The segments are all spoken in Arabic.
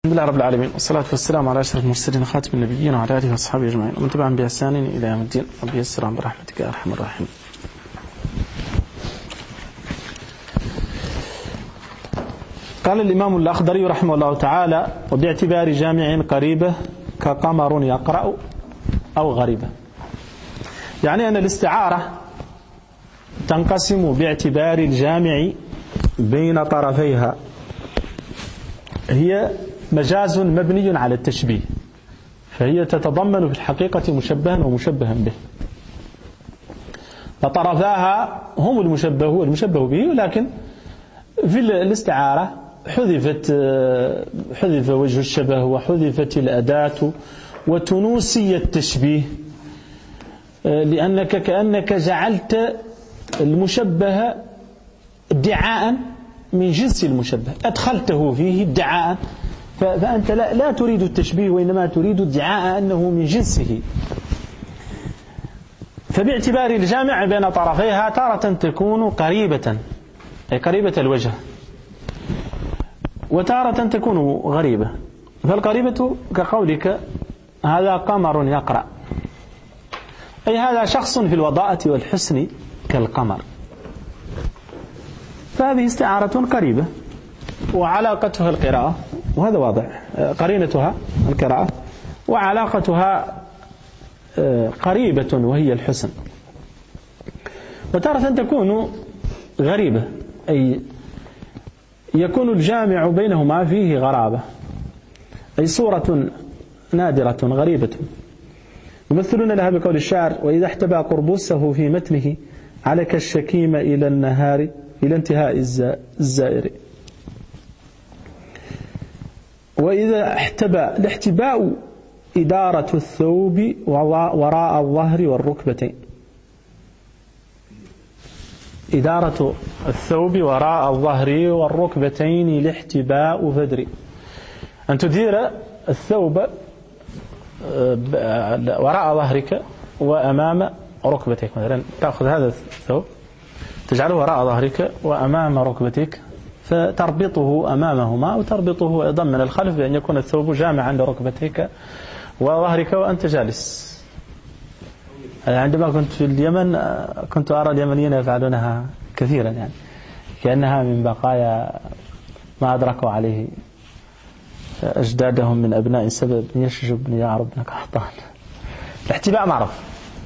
الحمد لله رب العالمين، والصلاة والسلام على أشرف المرسلين خاتم النبيين وعلى آله وأصحابه أجمعين ومن تبعهم بإحسان إلى يوم الدين. رب يسر برحمتك يا أرحم الراحمين. قال الإمام الأخضري رحمه الله تعالى: وباعتبار جامع قريبة كقمر يقرأ أو غريبة. يعني أن الاستعارة تنقسم باعتبار الجامع بين طرفيها، هي مجاز مبني على التشبيه، فهي تتضمن في الحقيقة مشبها ومشبها به، فطرفاها هم المشبه به، ولكن في الاستعارة حذف وجه الشبه وحذفت الأداة وتنوسي التشبيه، لأنك كأنك جعلت المشبه ادعاء من جنس المشبه، أدخلته فيه ادعاء، فأنت لا تريد التشبيه وإنما تريد ادعاء أنه من جنسه. فباعتبار الجامع بين طرفيها تارة تكون قريبة، أي قريبة الوجه، وتارة تكون غريبة. فالقريبة كقولك هذا قمر يقرأ، أي هذا شخص في الوضاءة والحسن كالقمر، فهذه استعارة قريبة وعلاقتها القراءة، وهذا واضح، قرينتها القراءة وعلاقتها قريبة وهي الحسن. وتارة تكون غريبة، أي يكون الجامع بينهما فيه غرابة، أي صورة نادرة غريبة. يمثلون لها بقول الشاعر: وإذا احتبى قربوسه في متنه عليك الشكيم إلى النهار إلى انتهاء الزائر. وإذا احتبى، الاحتباء إدارة الثوب وراء الظهر والركبتين، إدارة الثوب وراء الظهر والركبتين الاحتباء فدري، أن تدير الثوب وراء ظهرك وأمام ركبتك، مثلا تأخذ هذا الثوب تجعله وراء ظهرك وأمام ركبتك، فتربطه أمامهما وتربطه أيضا من الخلف، بأن يكون الثوب جامعا لركبتيك وظهرك وأنت جالس. عندما كنت في اليمن كنت أرى اليمنيين يفعلونها كثيرا، يعني كأنها من بقايا ما أدركوا عليه أجدادهم من أبناء سبأ بن يشجب بن يعرب بن قحطان. الاحتباء معروف.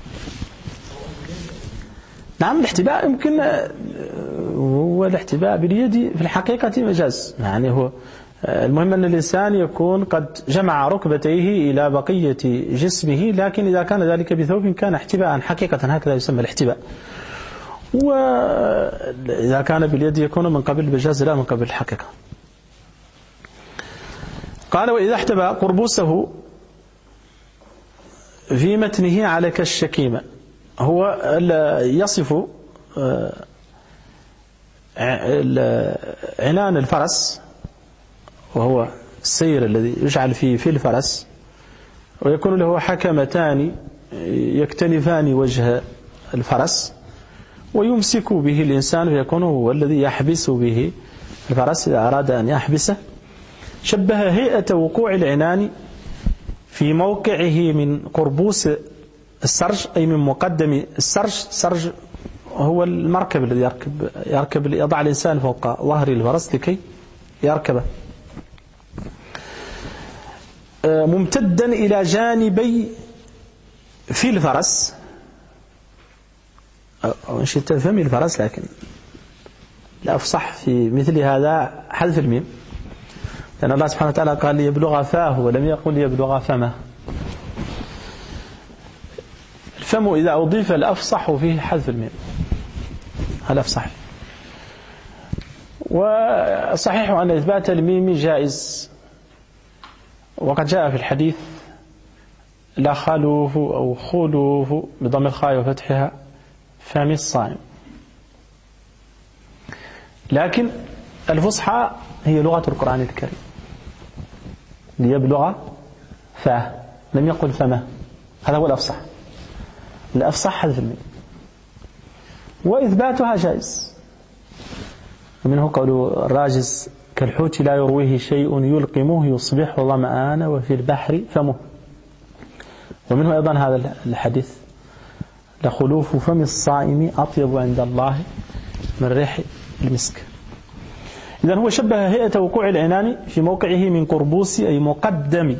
نعم، الاحتباء يمكن هو الاحتباء باليد في الحقيقة مجاز، يعني هو المهم أن الإنسان يكون قد جمع ركبتيه إلى بقية جسمه، لكن إذا كان ذلك بثوب كان احتباء حقيقة، هكذا يسمى الاحتباء. وإذا كان باليد يكون من قبل المجاز لا من قبل الحقيقة. قال: وإذا احتبى قربوسه في متنه عليك الشكيمة، هو يصف عنان الفرس، وهو السير الذي يجعل فيه في الفرس، ويكون له حكمتان يكتنفان وجه الفرس ويمسك به الإنسان، ويكون هو الذي يحبس به الفرس إذا أراد أن يحبسه. شبه هيئة وقوع العنان في موقعه من قربوس السرج، أي من مقدم السرج. السرج هو المركب الذي يركب يضع الإنسان فوق ظهر الفرس لكي يركبه، ممتدا إلى جانبي في الفرس، أو شئت فم الفرس، لكن لا أفصح في مثل هذا حذف الميم، لأن الله سبحانه وتعالى قال ليبلغ فاه ولم يقل ليبلغ فمه. الفم إذا أضيف الأفصح فيه حذف الميم، هذا أفصح. وصحيح أن إثبات الميم جائز، وقد جاء في الحديث: لا خلوف أو خلوف بضم الخاء وفتحها فم الصائم. لكن الفصحى هي لغة القرآن الكريم، ليبلغ فاه، لم يقل فمه، هذا هو الأفصح. الأفصح حذف الميم، وإثباتها جائز، ومنه قول الراجز: كالحوت لا يرويه شيء يلقمه يصبح ظمآن وفي البحر فمه. ومنه أيضا هذا الحديث: لخلوف فم الصائم أطيب عند الله من ريح المسك. إذن هو شبه هيئة وقوع العنان في موقعه من قربوس أي مقدم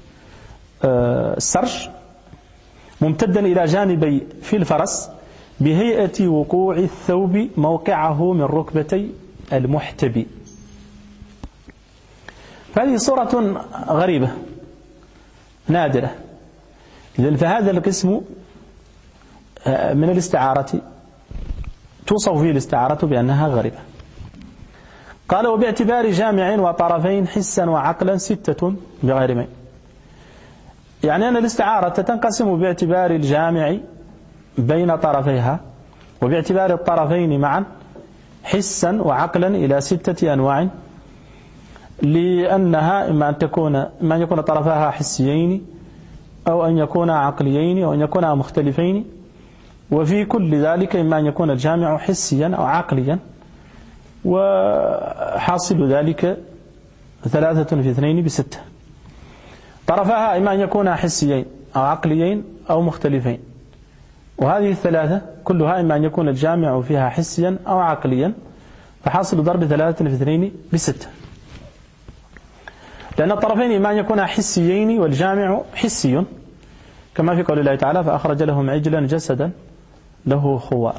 السرج ممتدا إلى جانبي في الفرس بهيئة وقوع الثوب موقعه من ركبتي المحتبي. فهذه صورة غريبة نادرة. إذن فهذا القسم من الاستعارة توصف فيه الاستعارة بأنها غريبة. قال: وباعتبار جامع وطرفين حسا وعقلا 6 بغير مين. يعني أن الاستعارة تنقسم باعتبار الجامع بين طرفيها وباعتبار الطرفين معا حسا وعقلا إلى 6 أنواع، لأنها إما أن يكون طرفاها حسيين أو أن يكون عقليين أو أن يكون مختلفين، وفي كل ذلك إما أن يكون الجامع حسيا أو عقليا، وحاصل ذلك 3 في 2 ب6. طرفها إما أن يكون حسيين أو عقليين أو مختلفين، وهذه الثلاثة كلها إما أن يكون الجامع فيها حسيا أو عقليا، فحاصل ضرب 3 في 2 ب6. لأن الطرفين إما أن يكون حسيين والجامع حسي، كما في قول الله تعالى: فأخرج لهم عجلا جسدا له خوار.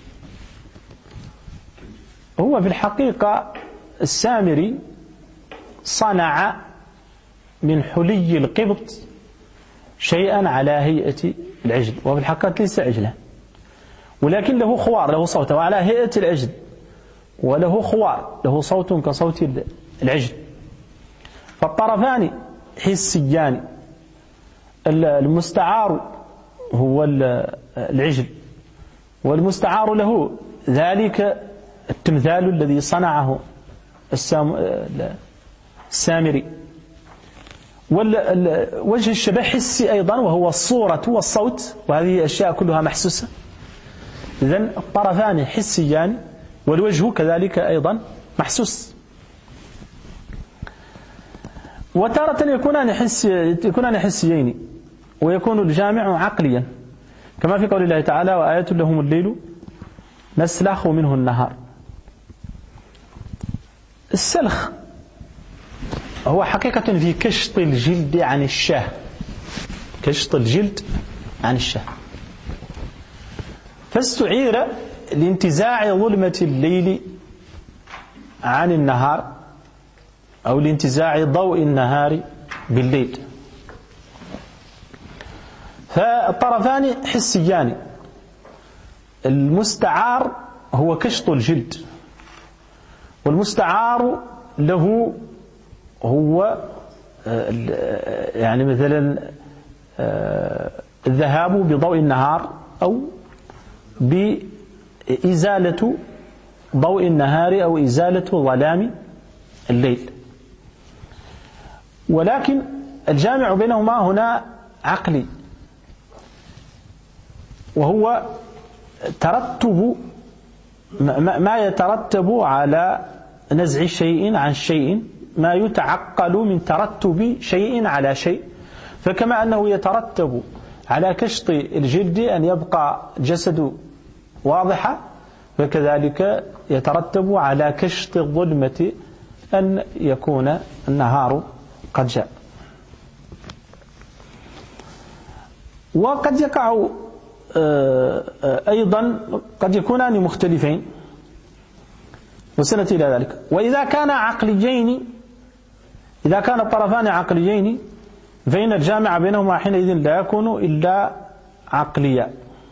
هو في الحقيقة السامري صنع من حلي القبط شيئا على هيئة العجل، وفي الحقيقة ليس عجلا، ولكن له خوار، له صوت، وعلى هيئة العجل، وله خوار، له صوت كصوت العجل. فالطرفان حسيان، المستعار هو العجل، والمستعار له ذلك التمثال الذي صنعه السامري. وجه الشبه حسي أيضا، وهو الصورة والصوت، وهذه أشياء كلها محسوسة. إذن الطرفان حسيان والوجه كذلك أيضا محسوس. وتارة يكونان حسيين ويكون الجامع عقليا، كما في قول الله تعالى: وآية لهم الليل نسلخ منه النهار. السلخ هو حقيقة في كشط الجلد عن الشاه، كشط الجلد عن الشاه، فاستعير لانتزاع ظلمة الليل عن النهار أو لانتزاع ضوء النهار بالليل. فالطرفان حسيان، المستعار هو كشط الجلد، والمستعار له هو يعني مثلا الذهاب بضوء النهار أو بإزالة ضوء النهار أو إزالة ظلام الليل. ولكن الجامع بينهما هنا عقلي، وهو ترتب ما يترتب على نزع شيء عن شيء، ما يتعقل من ترتب شيء على شيء. فكما أنه يترتب على كشط الجلد أن يبقى الجسد واضحا، فكذلك يترتب على كشط الظلمة أن يكون النهار قد جاء. وقد يقع أيضا قد يكونان مختلفين، وسنأتي إلى ذلك. وإذا كان عقليين، إذا كان الطرفان عقليين فإن الجامع بينهما حينئذ لا يكون إلا عقليا،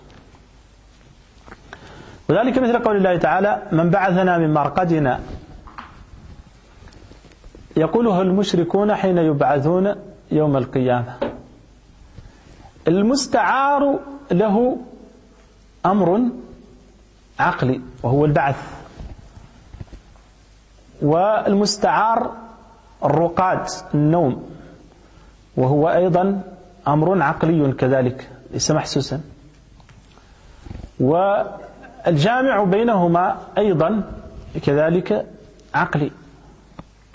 وذلك مثل قول الله تعالى: من بعثنا من مرقدنا، يقوله المشركون حين يبعثون يوم القيامة. المستعار له أمر عقلي وهو البعث، والمستعار الرقاد النوم، وهو أيضا أمر عقلي كذلك ليس محسوسا. والجامع بينهما أيضا كذلك عقلي.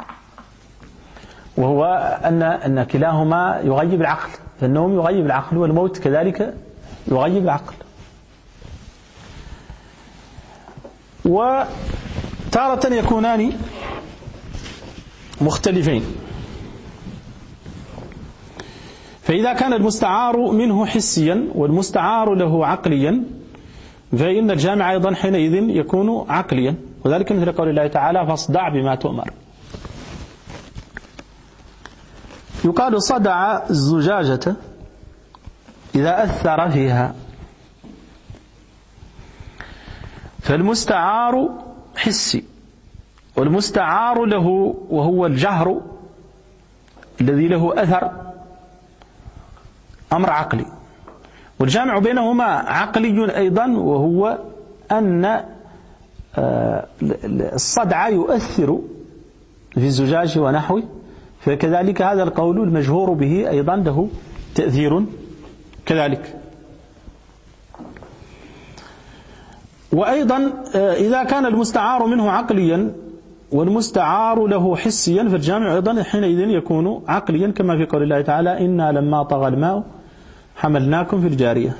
وهو أن كلاهما يغيب العقل، فالنوم يغيب العقل والموت كذلك يغيب العقل. وتارة يكونان مختلفين، فإذا كان المستعار منه حسيا والمستعار له عقليا فإن الجامع أيضا حينئذ يكون عقليا، وذلك مثل قول الله تعالى فاصدع بما تؤمر. يقال صدع الزجاجة إذا أثر فيها، فالمستعار حسي والمستعار له وهو الجهر الذي له أثر أمر عقلي، والجامع بينهما عقلي أيضا، وهو أن الصدع يؤثر في الزجاج ونحوه، فكذلك هذا القول المجهور به أيضا له تأثير كذلك. وأيضا إذا كان المستعار منه عقليا والمستعار له حسيا فالجامع أيضا حينئذ يكون عقليا، كما في قول الله تعالى إنا لما طغى الماء حملناكم في الجارية.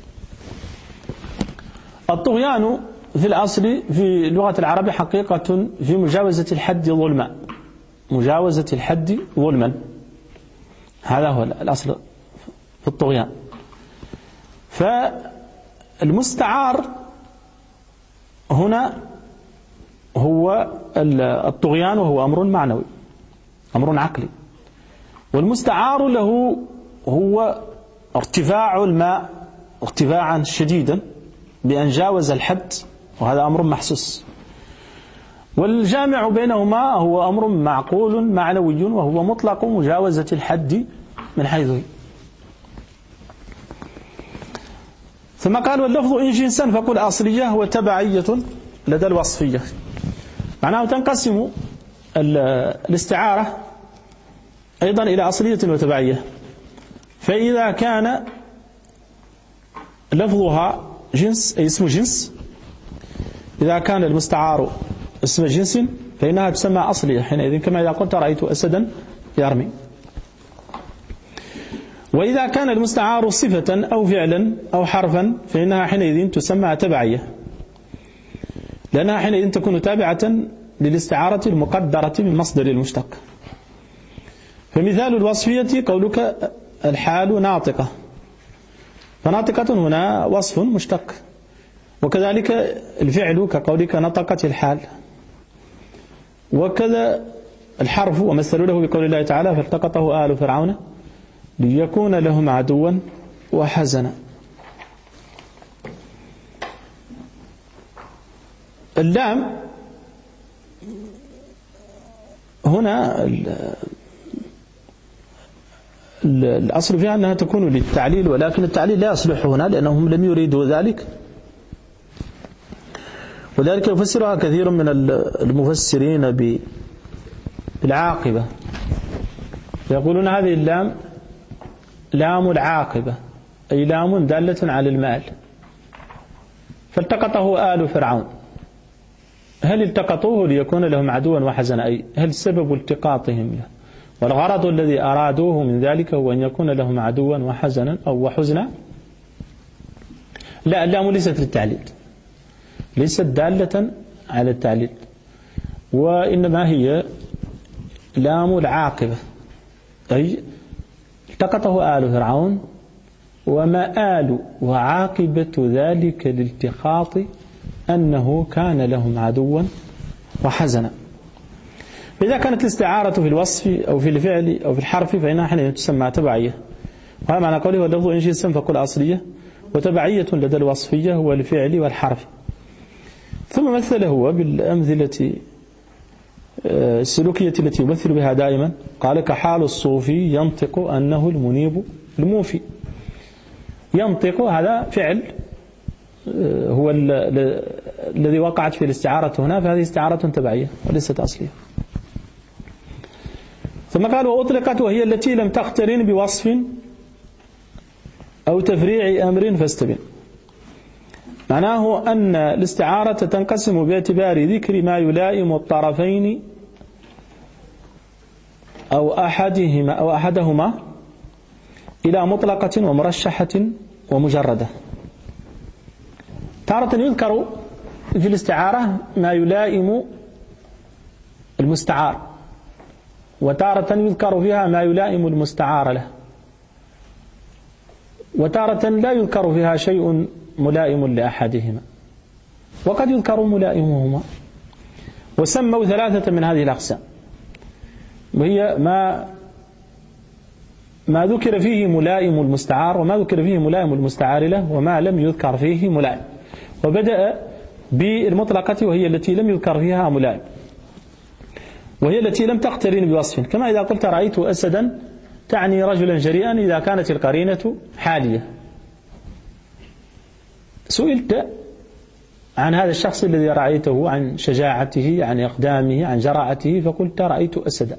الطغيان في الأصل في لغة العرب حقيقة في مجاوزة الحد ظلما، مجاوزة الحد ظلما، هذا هو الأصل في الطغيان. فالمستعار هنا هو الطغيان، وهو أمر معنوي أمر عقلي، والمستعار له هو ارتفاع الماء ارتفاعا شديدا بأن جاوز الحد، وهذا أمر محسوس. والجامع بينهما هو أمر معقول معنوي، وهو مطلق مجاوزة الحد من حيث. ثم قال واللفظ إن جنسا فقل أصلية وتبعية لدى الوصفية، معناه تنقسم الاستعارة أيضا إلى أصلية وتبعية. فإذا كان لفظها جنس أي اسم جنس، إذا كان المستعار اسم جنس فإنها تسمى أصلية حينئذ، كما إذا قلت رأيت أسدا يرمي. وإذا كان المستعار صفة أو فعلا أو حرفا فإنها حينئذ تسمى تبعية، لأنها حينئذ تكون تابعة للاستعارة المقدرة من مصدر المشتق. فمثال الوصفية قولك الحال ناطقة، فناطقة هنا وصف مشتق، وكذلك الفعل كقولك نطقت الحال، وكذا الحرف ومثلوا له بقول الله تعالى فالتقطه آل فرعون ليكون لهم عدوا وحزنا. اللام هنا الأصل فيها أنها تكون للتعليل، ولكن التعليل لا يصلح هنا لأنهم لم يريدوا ذلك، وذلك يفسرها كثير من المفسرين بالعاقبة، يقولون هذه اللام لام العاقبة، أي لام دالة على المال. فالتقطه آل فرعون، هل التقطوه ليكون لهم عدوا وحزنا، أي هل سبب التقاطهم له والغرض الذي أرادوه من ذلك هو أن يكون لهم عدوا وحزنا أو وحزنا؟ لا، اللام ليست للتعليل، ليست دالة على التعليل، وإنما هي لام العاقبة، أي التقطه آل فرعون وما آل وعاقبة ذلك الالتقاط أنه كان لهم عدوا وحزنا. إذا كانت الاستعارة في الوصف أو في الفعل أو في الحرف فإنها حينئذ تسمى تبعية، وهذا معنى قوله واللفظ إن جنسا فقل أصلية وتبعية لدى الوصفية هو الفعل والحرف. ثم مثل هو بالأمثلة السلوكية التي يمثل بها دائما، قال كحال الصوفي ينطق أنه المنيب الموفي. ينطق هذا فعل هو الذي وقعت في الاستعارة هنا، فهذه استعارة تبعية وليست أصلية. ثم قال وأطلقت وهي التي لم تقترن بوصف أو تفريع أمر فاستبن، معناه أن الاستعارة تنقسم باعتبار ذكر ما يلائم الطرفين أو أحدهما إلى مطلقة ومرشحة ومجردة. تارة يذكر في الاستعارة ما يلائم المستعار، وتارة يذكر فيها ما يلائم المستعار له، وتارة لا يذكر فيها شيء ملائم لأحدهما، وقد يذكر ملائمهما. وسموا ثلاثة من هذه الأقسام، وهي ما ذكر فيه ملائم المستعار، وما ذكر فيه ملائم المستعار له، وما لم يذكر فيه ملائم. وبدأ بالمطلقة وهي التي لم يذكر فيها ملائم، وهي التي لم تقترن بوصف، كما إذا قلت رأيت أسدا تعني رجلا جريئا إذا كانت القرينة حالية. سئلت عن هذا الشخص الذي رأيته، عن شجاعته، عن إقدامه، عن جراءته، فقلت رأيت أسدا،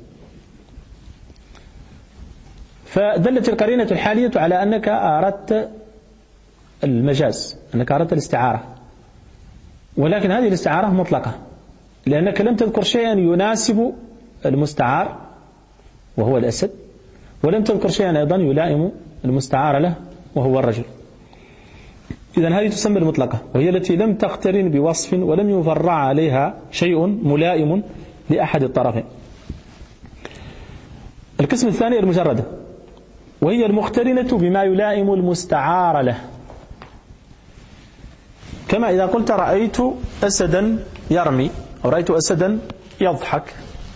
فدلت القرينة الحالية على أنك أردت المجاز، أنك أردت الاستعارة، ولكن هذه الاستعارة مطلقة، لأنك لم تذكر شيئا يناسب المستعار وهو الأسد، ولم تذكر شيئا أيضا يلائم المستعار له وهو الرجل. إذن هذه تسمى المطلقة، وهي التي لم تقترن بوصف ولم يفرع عليها شيء ملائم لأحد الطرفين. القسم الثاني المجردة، وهي المقترنة بما يلائم المستعار له، كما إذا قلت رأيت أسدا يرمي أو رأيت أسدا يضحك،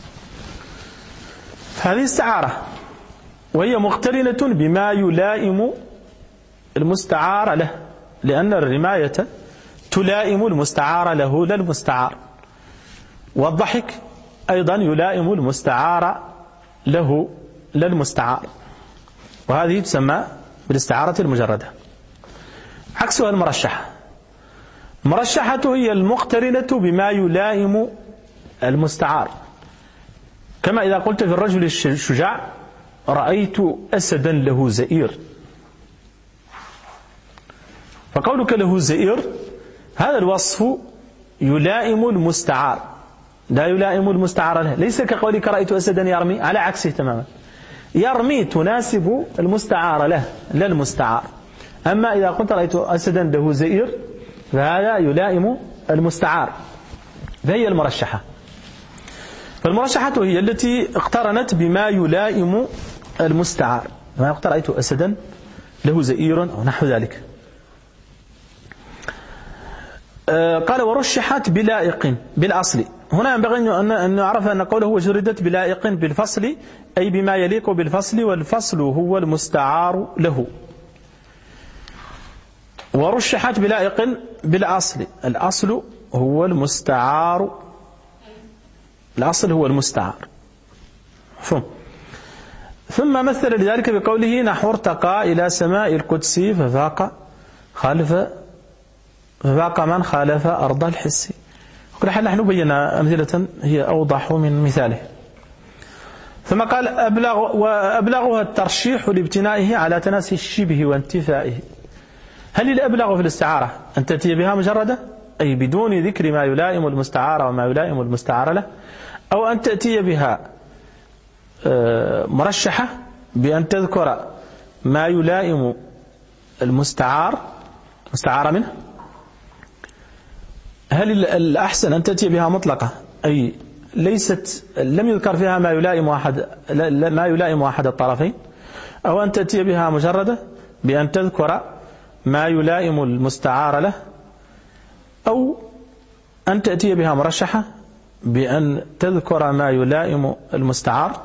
فهذه استعارة، وهي مقترنة بما يلائم المستعار له، لأن الرماية تلائم المستعار له لا المستعار، والضحك أيضا يلائم المستعار له لا المستعار، وهذه تسمى بالاستعارة المجردة. عكسها المرشحة. المرشحة هي المقترنة بما يلائم المستعار، كما إذا قلت في الرجل الشجاع رأيت أسدا له زئير، فقولك له زئير هذا الوصف يلائم المستعار لا يلائم المستعار له، ليس كقولك رأيت أسدا يرمي، على عكسه تماما. يرمي تناسب المستعار له لا المستعار، أما إذا قلت رأيت أسدا له زئير فهذا يلائم المستعار، فهي المرشحة. فالمرشحة هي التي اقترنت بما يلائم المستعار، ما قلت رأيت أسدا له زئير أو نحو ذلك. قال ورشحت بلائق بالأصل. هنا ينبغي أن نعرف أن قوله وجردت بلائق بالفصل، أي بما يليق بالفصل، والفصل هو المستعار له. ورشحت بلائق بالأصل، الأصل هو المستعار، الأصل هو المستعار. ثم مثل لذلك بقوله نحو ارتقى إلى سماء القدس ففاق من خالف أرض الحس. وكل حال نحن بينا أمثلة هي أوضح من مثاله. ثم قال وأبلغها الترشيح لابتنائه على تناسي الشبه وانتفائه. هل الأبلغ في الاستعارة أن تأتي بها مجردة، أي بدون ذكر ما يلائم المستعار وما يلائم المستعار له، أو أن تأتي بها مرشحة بأن تذكر ما يلائم المستعار منه؟ هل الأحسن أن تأتي بها مطلقة، أي لم يذكر فيها ما يلائم أحد الطرفين، أو أن تأتي بها مجردة بأن تذكر ما يلائم المستعار له، أو أن تأتي بها مرشحة بأن تذكر ما يلائم المستعار؟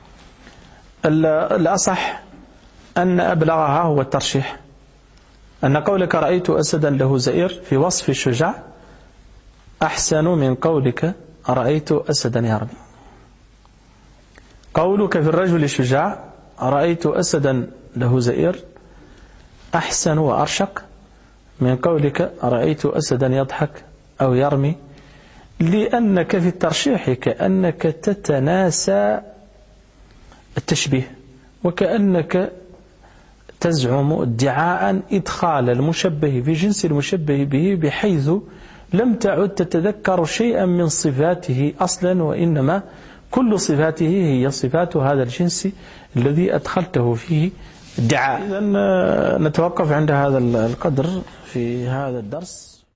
الأصح أن أبلغها هو الترشيح، أن قولك رأيت أسدا له زئير في وصف الشجاع أحسن من قولك رأيت أسدا يرمي. قولك في الرجل الشجاع رأيت أسدا له زئير أحسن وأرشق من قولك رأيت أسدا يضحك أو يرمي، لأنك في الترشيح كأنك تتناسى التشبيه، وكأنك تزعم ادعاء إدخال المشبه في جنس المشبه به، بحيث لم تعد تتذكر شيئا من صفاته أصلا، وإنما كل صفاته هي صفات هذا الجنس الذي أدخلته فيه ادعاء. إذن نتوقف عند هذا القدر في هذا الدرس.